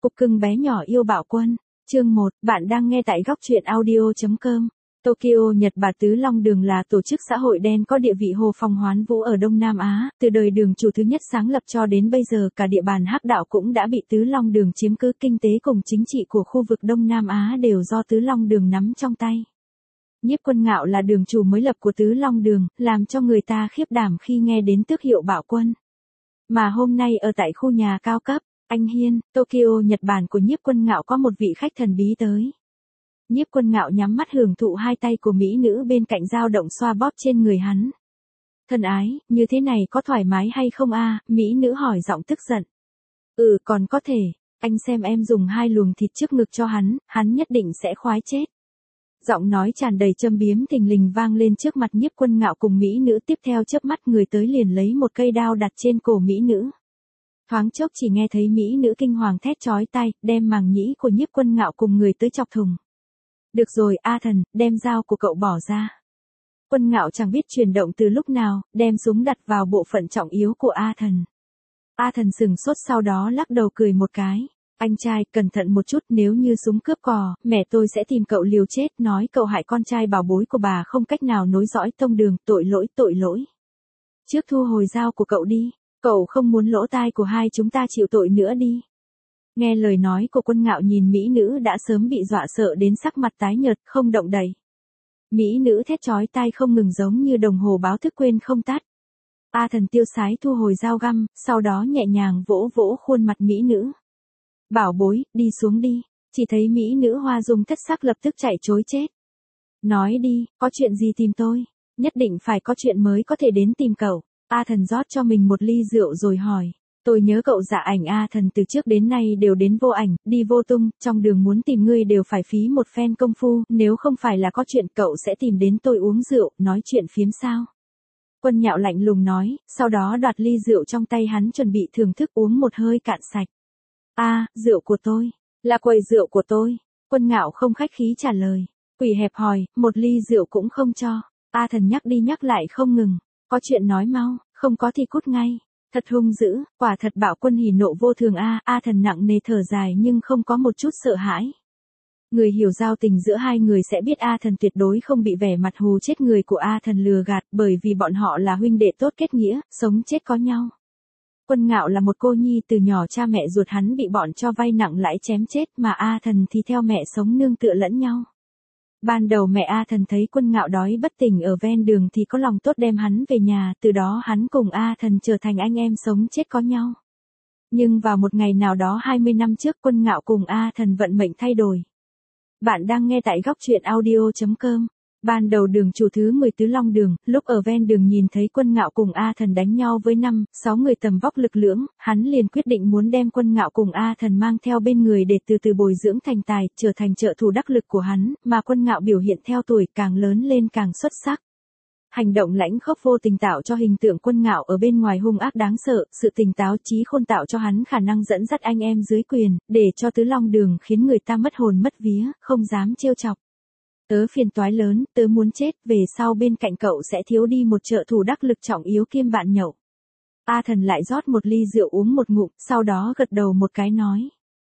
Cục cưng bé nhỏ yêu Bảo Quân. Chương 1, bạn đang nghe tại góc truyện audio.com. Tokyo, Nhật Bản. Tứ Long Đường là tổ chức xã hội đen có địa vị Hồ Phong Hoán Vũ ở Đông Nam Á, từ đời Đường chủ thứ nhất sáng lập cho đến bây giờ cả địa bàn Hắc Đạo cũng đã bị Tứ Long Đường chiếm cứ, kinh tế cùng chính trị của khu vực Đông Nam Á đều do Tứ Long Đường nắm trong tay. Nhiếp Quân Ngạo là đường chủ mới lập của Tứ Long Đường, làm cho người ta khiếp đảm khi nghe đến tước hiệu Bảo Quân. Mà hôm nay ở tại khu nhà cao cấp Anh Hiên, Tokyo, Nhật Bản của Nhiếp Quân Ngạo có một vị khách thần bí tới. Nhiếp Quân Ngạo nhắm mắt hưởng thụ hai tay của mỹ nữ bên cạnh dao động xoa bóp trên người hắn. Thân ái, như thế này có thoải mái hay không a? Mỹ nữ hỏi giọng tức giận. Còn có thể, anh xem em dùng hai luồng thịt trước ngực cho hắn nhất định sẽ khoái chết. Giọng nói tràn đầy châm biếm thình lình vang lên trước mặt Nhiếp Quân Ngạo cùng mỹ nữ, tiếp theo chớp mắt người tới liền lấy một cây đao đặt trên cổ mỹ nữ. Thoáng chốc chỉ nghe thấy mỹ nữ kinh hoàng thét chói tai, đem màng nhĩ của Nhiếp Quân Ngạo cùng người tới chọc thùng. Được rồi, A Thần, đem dao của cậu bỏ ra. Quân Ngạo chẳng biết chuyển động từ lúc nào, đem súng đặt vào bộ phận trọng yếu của A Thần. A Thần sừng sốt, sau đó lắc đầu cười một cái. Anh trai, cẩn thận một chút, nếu như súng cướp cò, mẹ tôi sẽ tìm cậu liều chết, nói cậu hại con trai bảo bối của bà không cách nào nối dõi tông đường, tội lỗi. Trước thu hồi dao của cậu đi, cậu không muốn lỗ tai của hai chúng ta chịu tội nữa đi. Nghe lời nói của Quân Ngạo, nhìn mỹ nữ đã sớm bị dọa sợ đến sắc mặt tái nhợt, không động đậy. Mỹ nữ thét chói tai không ngừng giống như đồng hồ báo thức quên không tắt. A Thần tiêu sái thu hồi dao găm, sau đó nhẹ nhàng vỗ vỗ khuôn mặt mỹ nữ. Bảo bối, đi xuống đi. Chỉ thấy mỹ nữ hoa dung thất sắc lập tức chạy trối chết. Nói đi, có chuyện gì tìm tôi? Nhất định phải có chuyện mới có thể đến tìm cậu. A Thần rót cho mình một ly rượu rồi hỏi. Tôi nhớ cậu Dạ Ảnh. A Thần từ trước đến nay đều đến vô ảnh, đi vô tung, trong đường muốn tìm ngươi đều phải phí một phen công phu, nếu không phải là có chuyện cậu sẽ tìm đến tôi uống rượu, nói chuyện phiếm sao? Quân Ngạo lạnh lùng nói, sau đó đoạt ly rượu trong tay hắn chuẩn bị thưởng thức uống một hơi cạn sạch. Rượu của tôi, là quầy rượu của tôi. Quân Ngạo không khách khí trả lời. Quỷ hẹp hòi, một ly rượu cũng không cho. A Thần nhắc đi nhắc lại không ngừng. Có chuyện nói mau, không có thì cút ngay. Thật hung dữ, quả thật Bảo Quân hỉ nộ vô thường a. A Thần nặng nề thở dài nhưng không có một chút sợ hãi. Người hiểu giao tình giữa hai người sẽ biết A Thần tuyệt đối không bị vẻ mặt hù chết người của A Thần lừa gạt, bởi vì bọn họ là huynh đệ tốt kết nghĩa, sống chết có nhau. Quân Ngạo là một cô nhi, từ nhỏ cha mẹ ruột hắn bị bọn cho vay nặng lãi chém chết, mà A Thần thì theo mẹ sống nương tựa lẫn nhau. Ban đầu mẹ A Thần thấy Quân Ngạo đói bất tỉnh ở ven đường thì có lòng tốt đem hắn về nhà, từ đó hắn cùng A Thần trở thành anh em sống chết có nhau. Nhưng vào một ngày nào đó 20 năm trước, Quân Ngạo cùng A Thần vận mệnh thay đổi. Bạn đang nghe tại góc truyện audio.com. Ban đầu đường chủ thứ 10 Tứ Long Đường, lúc ở ven đường nhìn thấy Quân Ngạo cùng A Thần đánh nhau với 5-6 người tầm vóc lực lưỡng, hắn liền quyết định muốn đem Quân Ngạo cùng A Thần mang theo bên người để từ từ bồi dưỡng thành tài, trở thành trợ thủ đắc lực của hắn, mà Quân Ngạo biểu hiện theo tuổi càng lớn lên càng xuất sắc. Hành động lãnh khốc vô tình tạo cho hình tượng Quân Ngạo ở bên ngoài hung ác đáng sợ, sự tỉnh táo trí khôn tạo cho hắn khả năng dẫn dắt anh em dưới quyền, để cho Tứ Long Đường khiến người ta mất hồn mất vía, không dám trêu chọc. Tớ phiền toái lớn, tớ muốn chết, về sau bên cạnh cậu sẽ thiếu đi một trợ thủ đắc lực trọng yếu kiêm bạn nhậu. A Thần lại rót một ly rượu uống một ngụm, sau đó gật đầu một cái nói.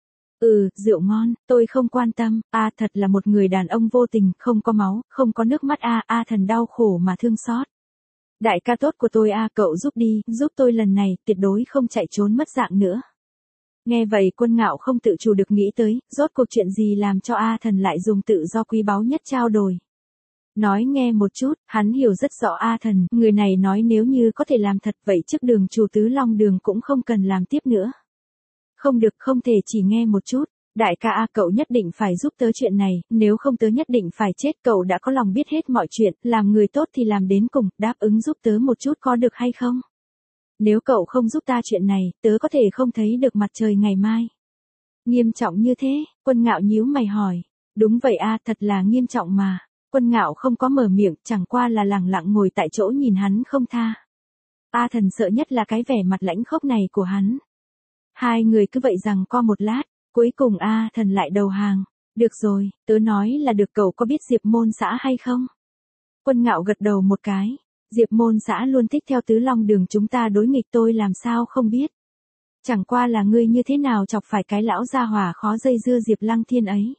Rượu ngon, tôi không quan tâm. Thật là một người đàn ông vô tình, không có máu, không có nước mắt. A Thần đau khổ mà thương xót. Đại ca tốt của tôi cậu giúp đi, giúp tôi lần này, tuyệt đối không chạy trốn mất dạng nữa. Nghe vậy Quân Ngạo không tự chủ được nghĩ tới, rốt cuộc chuyện gì làm cho A Thần lại dùng tự do quý báu nhất trao đổi. Nói nghe một chút, hắn hiểu rất rõ A Thần, người này nói nếu như có thể làm thật vậy trước đường chủ Tứ Long Đường cũng không cần làm tiếp nữa. Không được, không thể chỉ nghe một chút. Đại ca cậu nhất định phải giúp tớ chuyện này, nếu không tớ nhất định phải chết. Cậu đã có lòng biết hết mọi chuyện, làm người tốt thì làm đến cùng, đáp ứng giúp tớ một chút có được hay không? Nếu cậu không giúp ta chuyện này, tớ có thể không thấy được mặt trời ngày mai. Nghiêm trọng như thế? Quân Ngạo nhíu mày hỏi. Đúng vậy thật là nghiêm trọng mà. Quân Ngạo không có mở miệng, chẳng qua là lẳng lặng ngồi tại chỗ nhìn hắn không tha. A Thần sợ nhất là cái vẻ mặt lãnh khốc này của hắn. Hai người cứ vậy giằng co một lát, cuối cùng A Thần lại đầu hàng. Được rồi, tớ nói là được. Cậu có biết Diệp Môn xã hay không? Quân Ngạo gật đầu một cái. Diệp Môn xã luôn thích theo Tứ Long Đường chúng ta đối nghịch, tôi làm sao không biết. Chẳng qua là ngươi như thế nào chọc phải cái lão gia hỏa khó dây dưa Diệp Lăng Thiên ấy.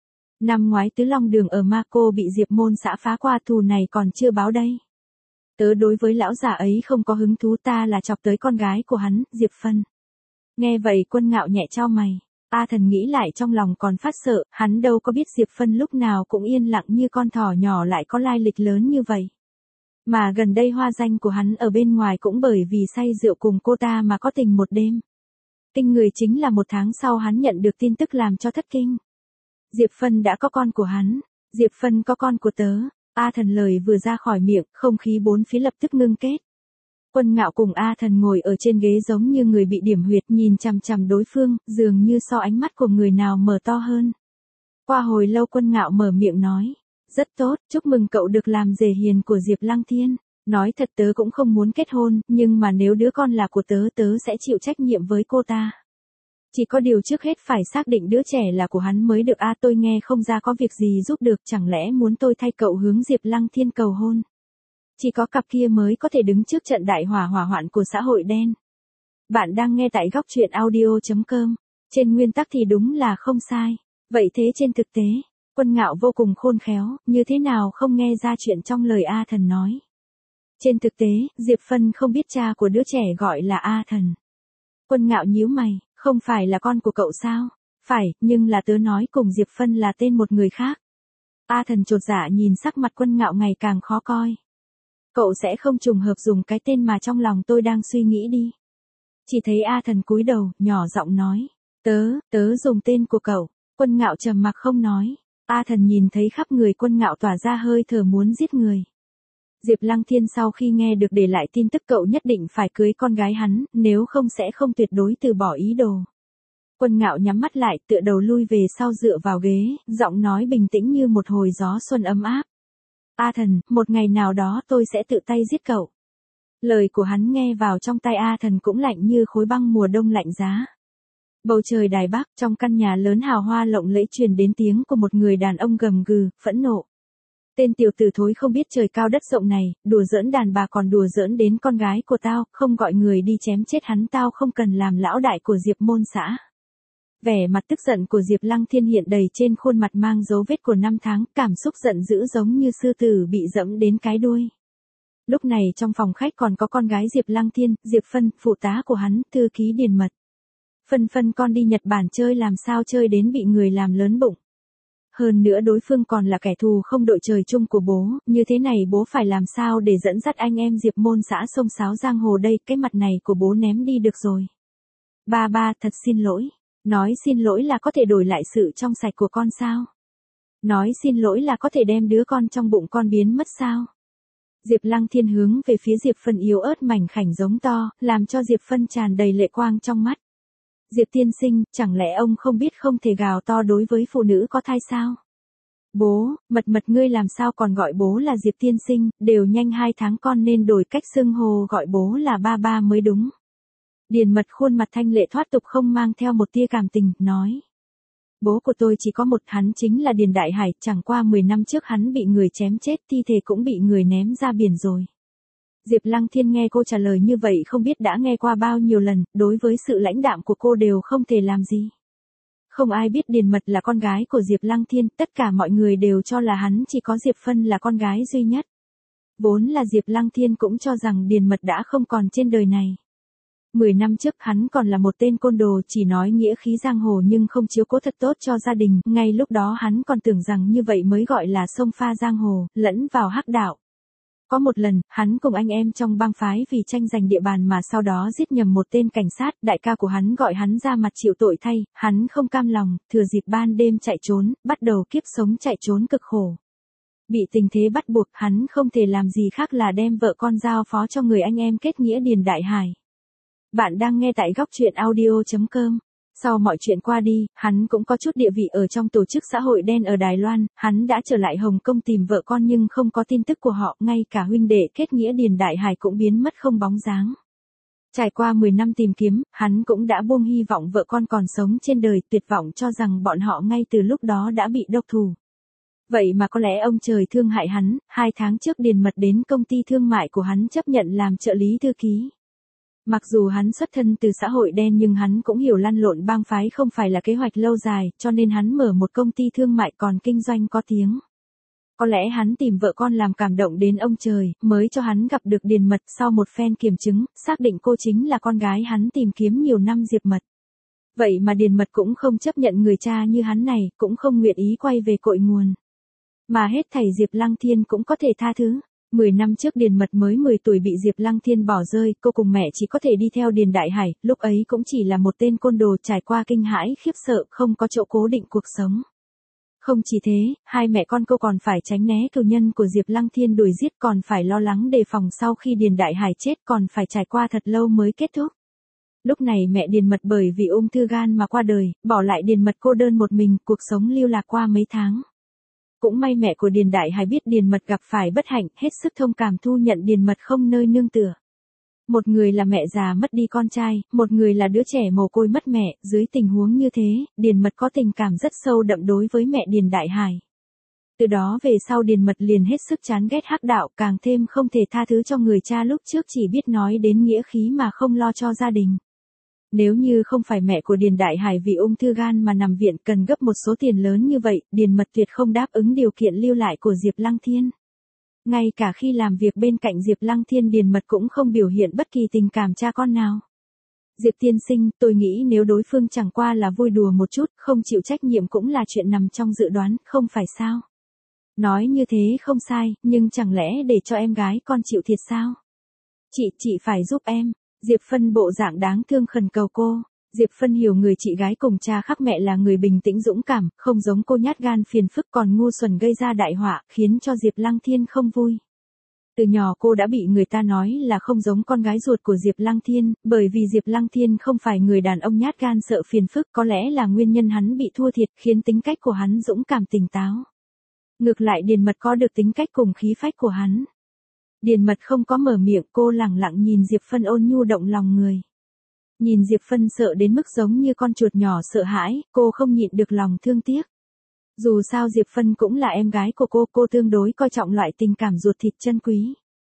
Năm ngoái Tứ Long Đường ở Ma Cô bị Diệp môn xã phá qua, thù này còn chưa báo đây. Tớ đối với lão già ấy không có hứng thú, ta là chọc tới con gái của hắn, Diệp Phân. Nghe vậy Quân Ngạo nhẹ chau mày. A Thần nghĩ lại trong lòng còn phát sợ, hắn đâu có biết Diệp Phân lúc nào cũng yên lặng như con thỏ nhỏ lại có lai lịch lớn như vậy. Mà gần đây hoa danh của hắn ở bên ngoài cũng bởi vì say rượu cùng cô ta mà có tình một đêm. Kinh người chính là 1 tháng sau hắn nhận được tin tức làm cho thất kinh. Diệp Phân đã có con của hắn. Diệp Phân có con của tớ. A Thần lời vừa ra khỏi miệng, không khí bốn phía lập tức ngưng kết. Quân Ngạo cùng A Thần ngồi ở trên ghế giống như người bị điểm huyệt, nhìn chằm chằm đối phương, dường như so ánh mắt của người nào mở to hơn. Qua hồi lâu Quân Ngạo mở miệng nói. Rất tốt, chúc mừng cậu được làm rể hiền của Diệp Lăng Thiên. Nói thật tớ cũng không muốn kết hôn, nhưng mà nếu đứa con là của tớ, tớ sẽ chịu trách nhiệm với cô ta. Chỉ có điều trước hết phải xác định đứa trẻ là của hắn mới được. Tôi nghe không ra có việc gì giúp được, chẳng lẽ muốn tôi thay cậu hướng Diệp Lăng Thiên cầu hôn? Chỉ có cặp kia mới có thể đứng trước trận đại hỏa hoạn của xã hội đen. Bạn đang nghe tại góc truyện audio.com. Trên nguyên tắc thì đúng là không sai. Vậy thế trên thực tế, Quân Ngạo vô cùng khôn khéo, như thế nào không nghe ra chuyện trong lời A Thần nói. Trên thực tế, Diệp Phân không biết cha của đứa trẻ gọi là A Thần. Quân Ngạo nhíu mày, không phải là con của cậu sao? Phải, nhưng là tớ nói cùng Diệp Phân là tên một người khác. A Thần chột dạ nhìn sắc mặt Quân Ngạo ngày càng khó coi. Cậu sẽ không trùng hợp dùng cái tên mà trong lòng tôi đang suy nghĩ đi. Chỉ thấy A Thần cúi đầu, nhỏ giọng nói. Tớ dùng tên của cậu. Quân Ngạo trầm mặc không nói. A Thần nhìn thấy khắp người Quân Ngạo tỏa ra hơi thở muốn giết người. Diệp Lăng Thiên sau khi nghe được để lại tin tức cậu nhất định phải cưới con gái hắn, nếu không sẽ không tuyệt đối từ bỏ ý đồ. Quân Ngạo nhắm mắt lại, tựa đầu lui về sau dựa vào ghế, giọng nói bình tĩnh như một hồi gió xuân ấm áp. A Thần, một ngày nào đó tôi sẽ tự tay giết cậu. Lời của hắn nghe vào trong tai A Thần cũng lạnh như khối băng mùa đông lạnh giá. Bầu trời Đài Bắc, trong căn nhà lớn hào hoa lộng lẫy truyền đến tiếng của một người đàn ông gầm gừ, phẫn nộ. Tên tiểu tử thối không biết trời cao đất rộng này, đùa giỡn đàn bà còn đùa giỡn đến con gái của tao, không gọi người đi chém chết hắn, tao không cần làm lão đại của Diệp môn xã. Vẻ mặt tức giận của Diệp Lăng Thiên hiện đầy trên khuôn mặt mang dấu vết của 5 tháng, cảm xúc giận dữ giống như sư tử bị dẫm đến cái đuôi. Lúc này trong phòng khách còn có con gái Diệp Lăng Thiên, Diệp Phân, phụ tá của hắn, thư ký Điền Mật. Phân con đi Nhật Bản chơi làm sao chơi đến bị người làm lớn bụng. Hơn nữa đối phương còn là kẻ thù không đội trời chung của bố, như thế này bố phải làm sao để dẫn dắt anh em Diệp môn xã xông xáo giang hồ đây, cái mặt này của bố ném đi được rồi. Ba, thật xin lỗi. Nói xin lỗi là có thể đổi lại sự trong sạch của con sao? Nói xin lỗi là có thể đem đứa con trong bụng con biến mất sao? Diệp Lăng Thiên hướng về phía Diệp Phân yếu ớt mảnh khảnh giống to, làm cho Diệp Phân tràn đầy lệ quang trong mắt. Diệp tiên sinh, chẳng lẽ ông không biết không thể gào to đối với phụ nữ có thai sao? Bố, mật ngươi làm sao còn gọi bố là Diệp tiên sinh, đều nhanh 2 tháng con nên đổi cách xưng hô gọi bố là ba mới đúng. Điền Mật khuôn mặt thanh lệ thoát tục không mang theo một tia cảm tình, nói. Bố của tôi chỉ có một, hắn chính là Điền Đại Hải, chẳng qua 10 năm trước hắn bị người chém chết, thi thể cũng bị người ném ra biển rồi. Diệp Lăng Thiên nghe cô trả lời như vậy không biết đã nghe qua bao nhiêu lần, đối với sự lãnh đạm của cô đều không thể làm gì. Không ai biết Điền Mật là con gái của Diệp Lăng Thiên, tất cả mọi người đều cho là hắn chỉ có Diệp Phân là con gái duy nhất. Vốn là Diệp Lăng Thiên cũng cho rằng Điền Mật đã không còn trên đời này. 10 năm trước hắn còn là một tên côn đồ chỉ nói nghĩa khí giang hồ nhưng không chiếu cố thật tốt cho gia đình, ngay lúc đó hắn còn tưởng rằng như vậy mới gọi là xông pha giang hồ, lẫn vào hắc đạo. Có một lần, hắn cùng anh em trong bang phái vì tranh giành địa bàn mà sau đó giết nhầm một tên cảnh sát, đại ca của hắn gọi hắn ra mặt chịu tội thay, hắn không cam lòng, thừa dịp ban đêm chạy trốn, bắt đầu kiếp sống chạy trốn cực khổ. Bị tình thế bắt buộc, hắn không thể làm gì khác là đem vợ con giao phó cho người anh em kết nghĩa Điền Đại Hải. Bạn đang nghe tại góc truyện audio.com. Sau mọi chuyện qua đi, hắn cũng có chút địa vị ở trong tổ chức xã hội đen ở Đài Loan, hắn đã trở lại Hồng Kông tìm vợ con nhưng không có tin tức của họ, ngay cả huynh đệ kết nghĩa Điền Đại Hải cũng biến mất không bóng dáng. Trải qua 10 năm tìm kiếm, hắn cũng đã buông hy vọng vợ con còn sống trên đời, tuyệt vọng cho rằng bọn họ ngay từ lúc đó đã bị độc thủ. Vậy mà có lẽ ông trời thương hại hắn, 2 tháng trước Điền Mật đến công ty thương mại của hắn chấp nhận làm trợ lý thư ký. Mặc dù hắn xuất thân từ xã hội đen nhưng hắn cũng hiểu lăn lộn bang phái không phải là kế hoạch lâu dài, cho nên hắn mở một công ty thương mại còn kinh doanh có tiếng. Có lẽ hắn tìm vợ con làm cảm động đến ông trời, mới cho hắn gặp được Điền Mật. Sau một phen kiểm chứng, xác định cô chính là con gái hắn tìm kiếm nhiều năm Diệp Mật. Vậy mà Điền Mật cũng không chấp nhận người cha như hắn này, cũng không nguyện ý quay về cội nguồn. Mà hết thảy Diệp Lăng Thiên cũng có thể tha thứ. 10 năm trước Điền Mật mới 10 tuổi bị Diệp Lăng Thiên bỏ rơi, cô cùng mẹ chỉ có thể đi theo Điền Đại Hải, lúc ấy cũng chỉ là một tên côn đồ trải qua kinh hãi khiếp sợ, không có chỗ cố định cuộc sống. Không chỉ thế, hai mẹ con cô còn phải tránh né cừu nhân của Diệp Lăng Thiên đuổi giết, còn phải lo lắng đề phòng sau khi Điền Đại Hải chết, còn phải trải qua thật lâu mới kết thúc. Lúc này mẹ Điền Mật bởi vì ung thư gan mà qua đời, bỏ lại Điền Mật cô đơn một mình, cuộc sống lưu lạc qua mấy tháng. Cũng may mẹ của Điền Đại Hải biết Điền Mật gặp phải bất hạnh, hết sức thông cảm thu nhận Điền Mật không nơi nương tựa. Một người là mẹ già mất đi con trai, một người là đứa trẻ mồ côi mất mẹ, dưới tình huống như thế, Điền Mật có tình cảm rất sâu đậm đối với mẹ Điền Đại Hải. Từ đó về sau Điền Mật liền hết sức chán ghét hắc đạo, càng thêm không thể tha thứ cho người cha lúc trước chỉ biết nói đến nghĩa khí mà không lo cho gia đình. Nếu như không phải mẹ của Điền Đại Hải vì ung thư gan mà nằm viện cần gấp một số tiền lớn như vậy, Điền Mật tuyệt không đáp ứng điều kiện lưu lại của Diệp Lăng Thiên. Ngay cả khi làm việc bên cạnh Diệp Lăng Thiên, Điền Mật cũng không biểu hiện bất kỳ tình cảm cha con nào. Diệp tiên sinh, tôi nghĩ nếu đối phương chẳng qua là vui đùa một chút, không chịu trách nhiệm cũng là chuyện nằm trong dự đoán, không phải sao? Nói như thế không sai, nhưng chẳng lẽ để cho em gái con chịu thiệt sao? Chị phải giúp em. Diệp Phân bộ dạng đáng thương khẩn cầu cô. Diệp Phân hiểu người chị gái cùng cha khác mẹ là người bình tĩnh dũng cảm, không giống cô nhát gan phiền phức còn ngu xuẩn gây ra đại họa, khiến cho Diệp Lăng Thiên không vui. Từ nhỏ cô đã bị người ta nói là không giống con gái ruột của Diệp Lăng Thiên, bởi vì Diệp Lăng Thiên không phải người đàn ông nhát gan sợ phiền phức, có lẽ là nguyên nhân hắn bị thua thiệt khiến tính cách của hắn dũng cảm tỉnh táo. Ngược lại Điền Mật có được tính cách cùng khí phách của hắn. Điền Mật không có mở miệng, cô lẳng lặng nhìn Diệp Phân ôn nhu động lòng người. Nhìn Diệp Phân sợ đến mức giống như con chuột nhỏ sợ hãi, cô không nhịn được lòng thương tiếc. Dù sao Diệp Phân cũng là em gái của cô tương đối coi trọng loại tình cảm ruột thịt chân quý.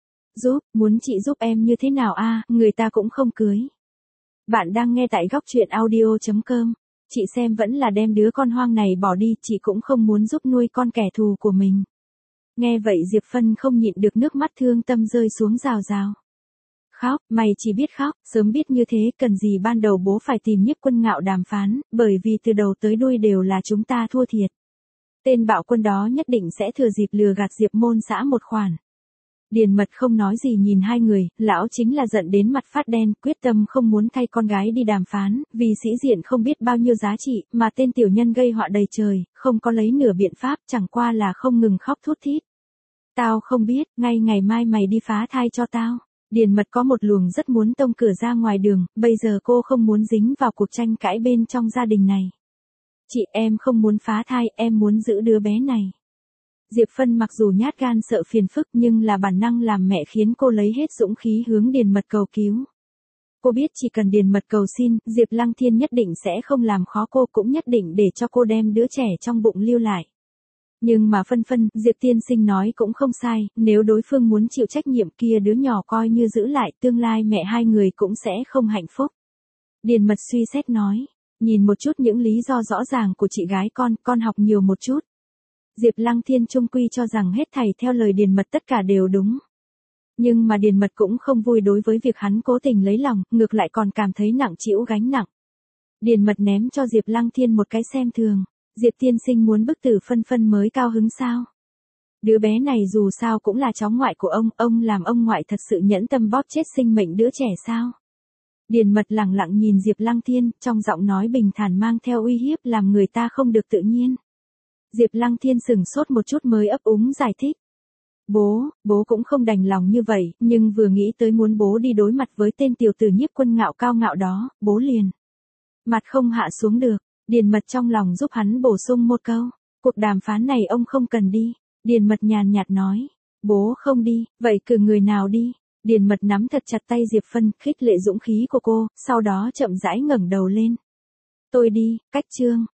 Muốn chị giúp em như thế nào a? Người ta cũng không cưới. Bạn đang nghe tại góc truyện audio.com. Chị xem vẫn là đem đứa con hoang này bỏ đi, chị cũng không muốn giúp nuôi con kẻ thù của mình. Nghe vậy Diệp Phân không nhịn được nước mắt thương tâm rơi xuống rào rào. Khóc, mày chỉ biết khóc, sớm biết như thế cần gì ban đầu bố phải tìm Nhiếp Quân Ngạo đàm phán, bởi vì từ đầu tới đuôi đều là chúng ta thua thiệt. Tên bạo quân đó nhất định sẽ thừa dịp lừa gạt Diệp môn xã một khoản. Điền Mật không nói gì nhìn hai người, lão chính là giận đến mặt phát đen, quyết tâm không muốn thay con gái đi đàm phán, vì sĩ diện không biết bao nhiêu giá trị, mà tên tiểu nhân gây họa đầy trời, không có lấy nửa biện pháp, chẳng qua là không ngừng khóc thút thít. Tao không biết, ngay ngày mai mày đi phá thai cho tao. Điền Mật có một luồng rất muốn tông cửa ra ngoài đường, bây giờ cô không muốn dính vào cuộc tranh cãi bên trong gia đình này. Chị, em không muốn phá thai, em muốn giữ đứa bé này. Diệp Phân mặc dù nhát gan sợ phiền phức nhưng là bản năng làm mẹ khiến cô lấy hết dũng khí hướng Điền Mật cầu cứu. Cô biết chỉ cần Điền Mật cầu xin, Diệp Lăng Thiên nhất định sẽ không làm khó cô, cũng nhất định để cho cô đem đứa trẻ trong bụng lưu lại. Nhưng mà Phân, Diệp tiên sinh nói cũng không sai, nếu đối phương muốn chịu trách nhiệm kia đứa nhỏ coi như giữ lại, tương lai mẹ hai người cũng sẽ không hạnh phúc. Điền Mật suy xét nói, nhìn một chút những lý do rõ ràng của chị gái con học nhiều một chút. Diệp Lăng Thiên chung quy cho rằng hết thảy theo lời Điền Mật tất cả đều đúng. Nhưng mà Điền Mật cũng không vui đối với việc hắn cố tình lấy lòng, ngược lại còn cảm thấy nặng trĩu gánh nặng. Điền Mật ném cho Diệp Lăng Thiên một cái xem thường. Diệp tiên sinh muốn bức tử Phân mới cao hứng sao? Đứa bé này dù sao cũng là cháu ngoại của ông làm ông ngoại thật sự nhẫn tâm bóp chết sinh mệnh đứa trẻ sao? Điền Mật lẳng lặng nhìn Diệp Lăng Thiên, trong giọng nói bình thản mang theo uy hiếp làm người ta không được tự nhiên. Diệp Lăng Thiên sững sốt một chút mới ấp úng giải thích. Bố cũng không đành lòng như vậy, nhưng vừa nghĩ tới muốn bố đi đối mặt với tên tiểu tử Nhiếp Quân Ngạo cao ngạo đó, bố liền mặt không hạ xuống được. Điền Mật trong lòng giúp hắn bổ sung một câu. Cuộc đàm phán này ông không cần đi. Điền Mật nhàn nhạt nói. Bố không đi, vậy cử người nào đi? Điền Mật nắm thật chặt tay Diệp Phân, khích lệ dũng khí của cô, sau đó chậm rãi ngẩng đầu lên. Tôi đi, cách chương.